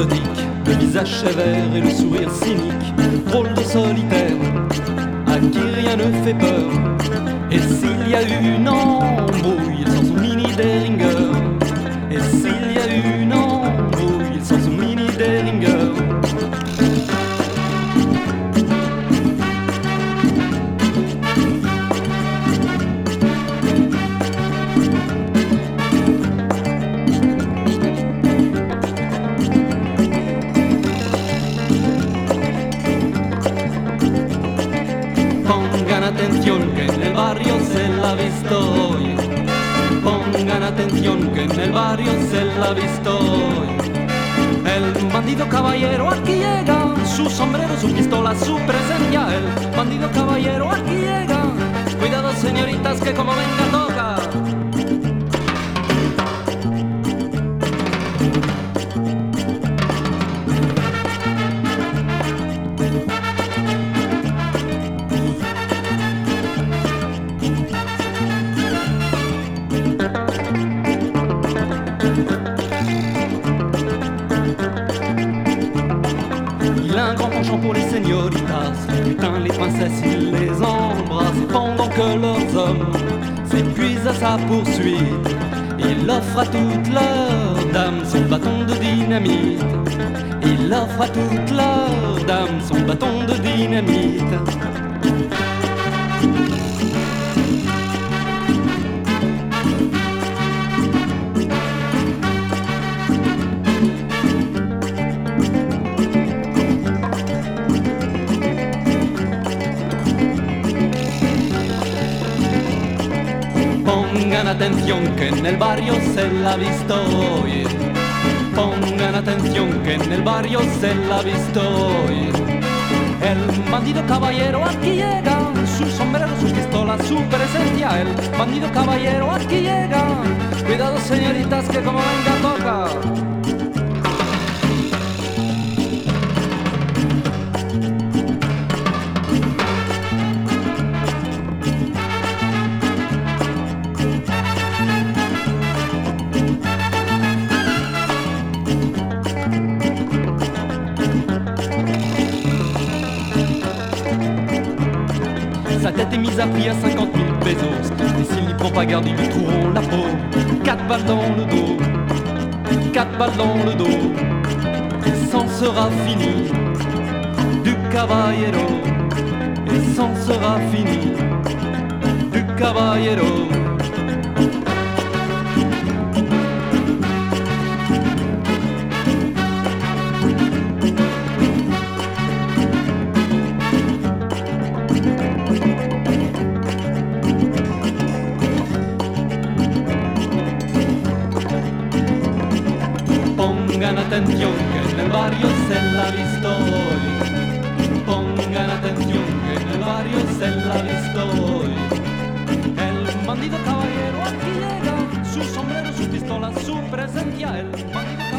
exotique, le visage sévère et le sourire cynique, drôle de solitaire, à qui rien ne fait peur. Et s'il y a eu une embrouille, il sort son mini Derringer. Et s'il y a eu une embrouille, il sort son mini Derringer. Pongan atención que en el barrio se la ha visto hoy. Pongan atención que en el barrio se la ha visto hoy. El bandido caballero aquí llega, su sombrero, su pistola, su presencia. El bandido caballero aquí llega. Cuidado señoritas que como venga toca. Il a un grand penchant pour les señoritas. Putain, les princesses, il les embrasse. Et pendant que leurs hommes s'épuisent à sa poursuite, il offre à toutes leurs dames son bâton de dynamite. Il offre à toutes leurs dames son bâton de dynamite. Pongan atención que en el barrio se la ha visto hoy. Pongan atención que en el barrio se la ha visto hoy. El bandido caballero aquí llega, su sombrero, su pistola, su presencia. El bandido caballero aquí llega. Cuidado señoritas que como venga toca. Sa tête est mise à prix à 50 000 pesos. Et s'il n'y prend pas garde, ils lui trouveront la peau. 4 balles dans le dos, 4 balles dans le dos. Et s'en sera fini du caballero. Et s'en sera fini du caballero. Pongan atención que en el barrio se la ha visto hoy. Pongan atención que en el barrio se la ha visto hoy. El bandido caballero aquí llega, su sombrero, su pistola, su presencia. El bandido